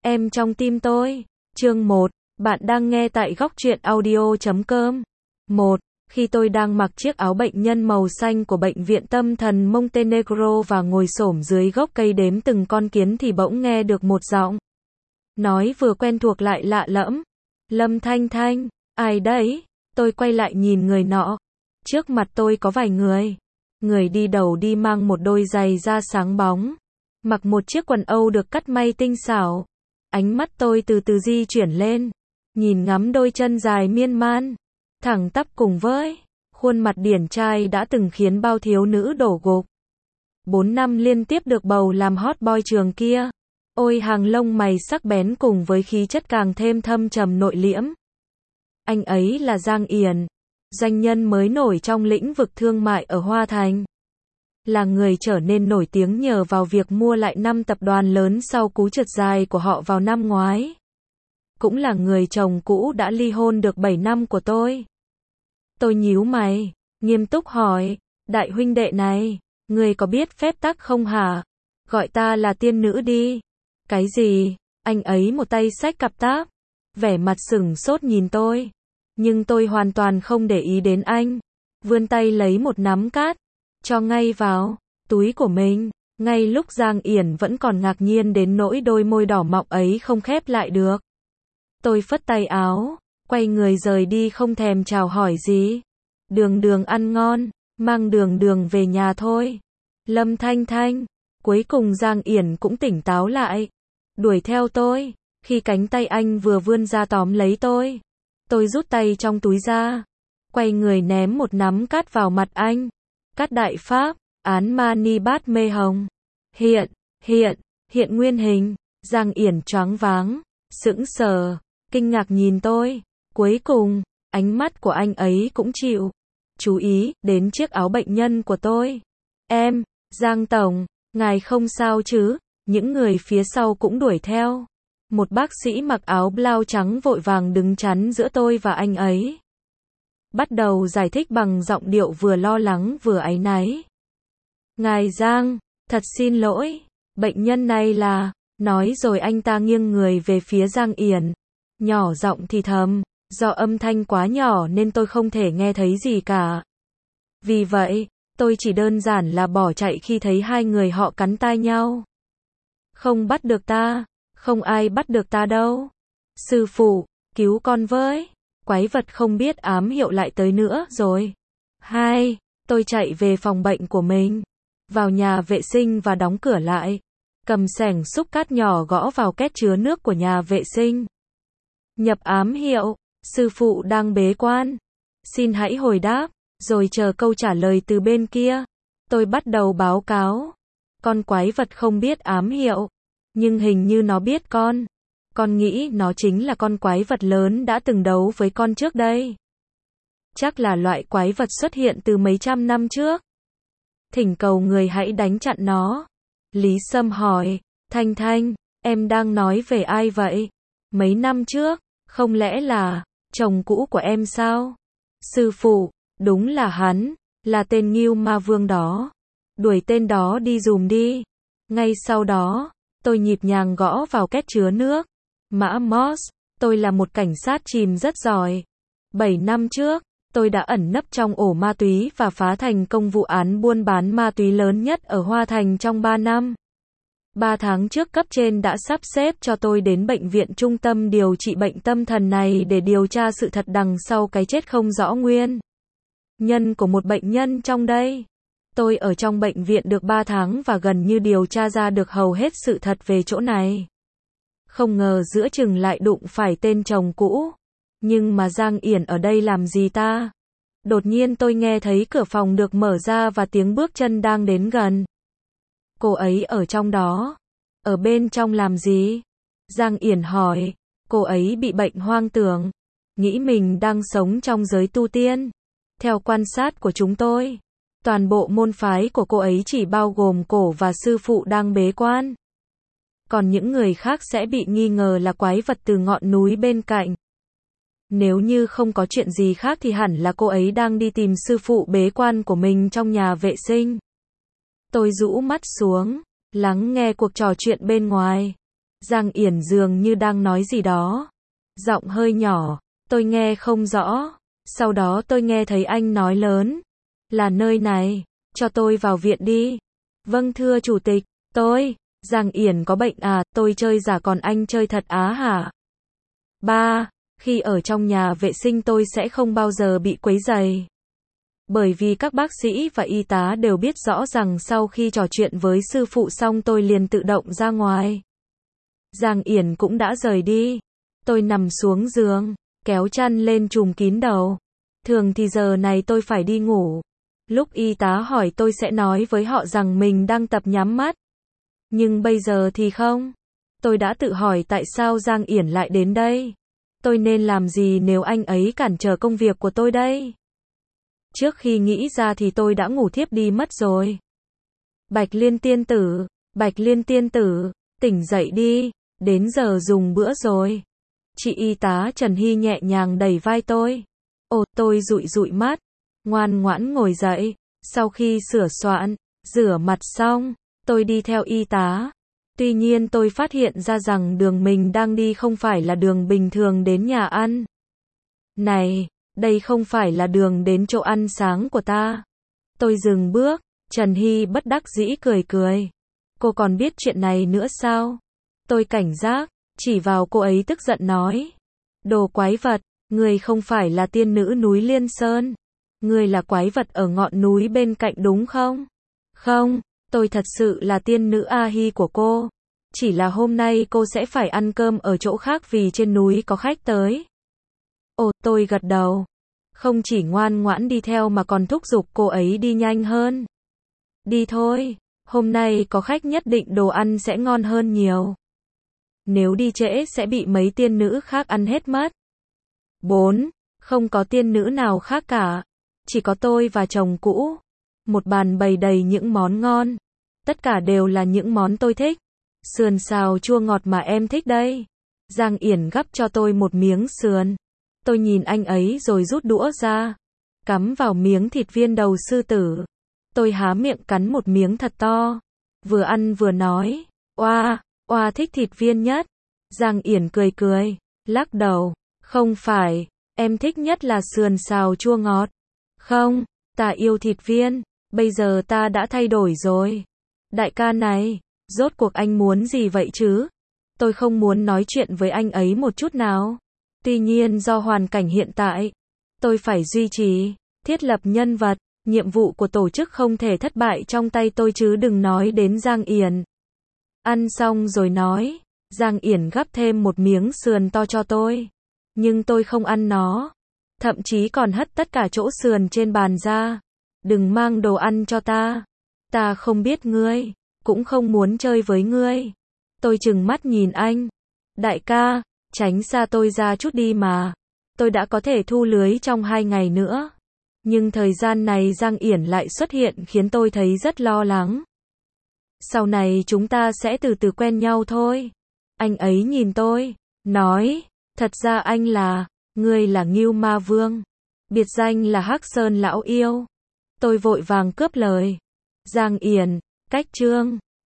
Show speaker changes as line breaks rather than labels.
Em trong tim tôi. Chương 1. Bạn đang nghe tại góc truyện audio.com. 1. Khi tôi đang mặc chiếc áo bệnh nhân màu xanh của bệnh viện tâm thần Montenegro và ngồi xổm dưới gốc cây đếm từng con kiến thì bỗng nghe được một giọng nói vừa quen thuộc lại lạ lẫm. Lâm Thanh Thanh, ai đấy? Tôi quay lại nhìn người nọ. Trước mặt tôi có vài người. Người đi đầu đi mang một đôi giày da sáng bóng, mặc một chiếc quần Âu được cắt may tinh xảo. Ánh mắt tôi từ từ di chuyển lên, nhìn ngắm đôi chân dài miên man, thẳng tắp cùng với khuôn mặt điển trai đã từng khiến bao thiếu nữ đổ gục. 4 năm liên tiếp được bầu làm hot boy trường kia. Ôi hàng lông mày sắc bén cùng với khí chất càng thêm thâm trầm nội liễm. Anh ấy là Giang Yển, doanh nhân mới nổi trong lĩnh vực thương mại ở Hoa Thành. Là người trở nên nổi tiếng nhờ vào việc mua lại 5 tập đoàn lớn sau cú trượt dài của họ vào năm ngoái. Cũng là người chồng cũ đã ly hôn được 7 năm của tôi. Tôi nhíu mày, nghiêm túc hỏi, đại huynh đệ này, người có biết phép tắc không hả? Gọi ta là tiên nữ đi. Cái gì? Anh ấy một tay xách cặp táp, vẻ mặt sửng sốt nhìn tôi. Nhưng tôi hoàn toàn không để ý đến anh. Vươn tay lấy một nắm cát, cho ngay vào túi của mình. Ngay lúc Giang Yển vẫn còn ngạc nhiên đến nỗi đôi môi đỏ mọng ấy không khép lại được. Tôi phất tay áo, quay người rời đi không thèm chào hỏi gì. Đường đường ăn ngon, mang đường đường về nhà thôi. Lâm Thanh Thanh, cuối cùng Giang Yển cũng tỉnh táo lại. Đuổi theo tôi, khi cánh tay anh vừa vươn ra tóm lấy tôi rút tay trong túi ra, quay người ném một nắm cát vào mặt anh. Cát đại pháp, án mani bát mê hồng. Hiện nguyên hình. Giang Yển choáng váng, sững sờ, kinh ngạc nhìn tôi. Cuối cùng, ánh mắt của anh ấy cũng chịu chú ý đến chiếc áo bệnh nhân của tôi. Em, Giang Tổng, ngài không sao chứ? Những người phía sau cũng đuổi theo. Một bác sĩ mặc áo blau trắng vội vàng đứng chắn giữa tôi và anh ấy. Bắt đầu giải thích bằng giọng điệu vừa lo lắng vừa áy náy. Ngài Giang, thật xin lỗi, bệnh nhân này là... Nói rồi anh ta nghiêng người về phía Giang Yển, nhỏ giọng thì thầm, do âm thanh quá nhỏ nên tôi không thể nghe thấy gì cả. Vì vậy, tôi chỉ đơn giản là bỏ chạy khi thấy hai người họ cắn tai nhau. Không bắt được ta, không ai bắt được ta đâu. Sư phụ, cứu con với. Quái vật không biết ám hiệu lại tới nữa rồi. Tôi chạy về phòng bệnh của mình, vào nhà vệ sinh và đóng cửa lại. Cầm xẻng xúc cát nhỏ gõ vào két chứa nước của nhà vệ sinh. Nhập ám hiệu, sư phụ đang bế quan. Xin hãy hồi đáp, rồi chờ câu trả lời từ bên kia. Tôi bắt đầu báo cáo. Con quái vật không biết ám hiệu, nhưng hình như nó biết con. Con nghĩ nó chính là con quái vật lớn đã từng đấu với con trước đây. Chắc là loại quái vật xuất hiện từ mấy trăm năm trước. Thỉnh cầu người hãy đánh chặn nó. Lý Sâm hỏi, Thanh Thanh, em đang nói về ai vậy? Mấy năm trước, không lẽ là chồng cũ của em sao? Sư phụ, đúng là hắn, là tên Ngưu Ma Vương đó. Đuổi tên đó đi dùm đi. Ngay sau đó, tôi nhịp nhàng gõ vào két chứa nước. Mã Moss, tôi là một cảnh sát chìm rất giỏi. 7 năm trước, tôi đã ẩn nấp trong ổ ma túy và phá thành công vụ án buôn bán ma túy lớn nhất ở Hoa Thành trong 3 năm. 3 tháng trước cấp trên đã sắp xếp cho tôi đến bệnh viện trung tâm điều trị bệnh tâm thần này để điều tra sự thật đằng sau cái chết không rõ nguyên nhân của một bệnh nhân trong đây. Tôi ở trong bệnh viện được 3 tháng và gần như điều tra ra được hầu hết sự thật về chỗ này. Không ngờ giữa chừng lại đụng phải tên chồng cũ. Nhưng mà Giang Yển ở đây làm gì ta? Đột nhiên tôi nghe thấy cửa phòng được mở ra và tiếng bước chân đang đến gần. Cô ấy ở trong đó. Ở bên trong làm gì? Giang Yển hỏi. Cô ấy bị bệnh hoang tưởng, nghĩ mình đang sống trong giới tu tiên. Theo quan sát của chúng tôi, toàn bộ môn phái của cô ấy chỉ bao gồm cổ và sư phụ đang bế quan. Còn những người khác sẽ bị nghi ngờ là quái vật từ ngọn núi bên cạnh. Nếu như không có chuyện gì khác thì hẳn là cô ấy đang đi tìm sư phụ bế quan của mình trong nhà vệ sinh. Tôi rũ mắt xuống, lắng nghe cuộc trò chuyện bên ngoài. Giang Yển dường như đang nói gì đó. Giọng hơi nhỏ, tôi nghe không rõ. Sau đó tôi nghe thấy anh nói lớn. Là nơi này, cho tôi vào viện đi. Vâng thưa chủ tịch, Giang Yển có bệnh à, tôi chơi giả còn anh chơi thật á hả? Ba, khi ở trong nhà vệ sinh tôi sẽ không bao giờ bị quấy rầy. Bởi vì các bác sĩ và y tá đều biết rõ rằng sau khi trò chuyện với sư phụ xong tôi liền tự động ra ngoài. Giang Yển cũng đã rời đi. Tôi nằm xuống giường, kéo chăn lên trùm kín đầu. Thường thì giờ này tôi phải đi ngủ. Lúc y tá hỏi tôi sẽ nói với họ rằng mình đang tập nhắm mắt. Nhưng bây giờ thì không. Tôi đã tự hỏi tại sao Giang Yển lại đến đây. Tôi nên làm gì nếu anh ấy cản trở công việc của tôi đây? Trước khi nghĩ ra thì tôi đã ngủ thiếp đi mất rồi. Bạch Liên tiên tử, tỉnh dậy đi, đến giờ dùng bữa rồi. Chị y tá Trần Hy nhẹ nhàng đẩy vai tôi. Ồ, tôi dụi dụi mắt, ngoan ngoãn ngồi dậy. Sau khi sửa soạn, rửa mặt xong, tôi đi theo y tá. Tuy nhiên tôi phát hiện ra rằng đường mình đang đi không phải là đường bình thường đến nhà ăn. Này, đây không phải là đường đến chỗ ăn sáng của ta. Tôi dừng bước, Trần Hy bất đắc dĩ cười cười. Cô còn biết chuyện này nữa sao? Tôi cảnh giác, chỉ vào cô ấy tức giận nói. Đồ quái vật, người không phải là tiên nữ núi Liên Sơn. Người là quái vật ở ngọn núi bên cạnh đúng không? Không, tôi thật sự là tiên nữ A Hi của cô. Chỉ là hôm nay cô sẽ phải ăn cơm ở chỗ khác vì trên núi có khách tới. Ồ, tôi gật đầu. Không chỉ ngoan ngoãn đi theo mà còn thúc giục cô ấy đi nhanh hơn. Đi thôi, hôm nay có khách nhất định đồ ăn sẽ ngon hơn nhiều. Nếu đi trễ sẽ bị mấy tiên nữ khác ăn hết mất. 4. Không có tiên nữ nào khác cả. Chỉ có tôi và chồng cũ. Một bàn bày đầy những món ngon. Tất cả đều là những món tôi thích. Sườn xào chua ngọt mà em thích đây. Giang Yển gắp cho tôi một miếng sườn. Tôi nhìn anh ấy rồi rút đũa ra. Cắm vào miếng thịt viên đầu sư tử. Tôi há miệng cắn một miếng thật to. Vừa ăn vừa nói. Oa thích thịt viên nhất. Giang Yển cười cười. Lắc đầu. Không phải. Em thích nhất là sườn xào chua ngọt. Không, ta yêu thịt viên. Bây giờ ta đã thay đổi rồi. Đại ca này, rốt cuộc anh muốn gì vậy chứ? Tôi không muốn nói chuyện với anh ấy một chút nào. Tuy nhiên do hoàn cảnh hiện tại, tôi phải duy trì, thiết lập nhân vật, nhiệm vụ của tổ chức không thể thất bại trong tay tôi chứ đừng nói đến Giang Yển. Ăn xong rồi nói, Giang Yển gắp thêm một miếng sườn to cho tôi. Nhưng tôi không ăn nó. Thậm chí còn hất tất cả chỗ sườn trên bàn ra. Đừng mang đồ ăn cho ta. Ta không biết ngươi, cũng không muốn chơi với ngươi. Tôi trừng mắt nhìn anh. Đại ca, tránh xa tôi ra chút đi mà. Tôi đã có thể thu lưới trong 2 ngày nữa. Nhưng thời gian này Giang Yển lại xuất hiện khiến tôi thấy rất lo lắng. Sau này chúng ta sẽ từ từ quen nhau thôi. Anh ấy nhìn tôi, nói, thật ra ngươi là Ngưu Ma Vương. Biệt danh là Hắc Sơn Lão Yêu. Tôi vội vàng cướp lời. Giang Yển, cách chương.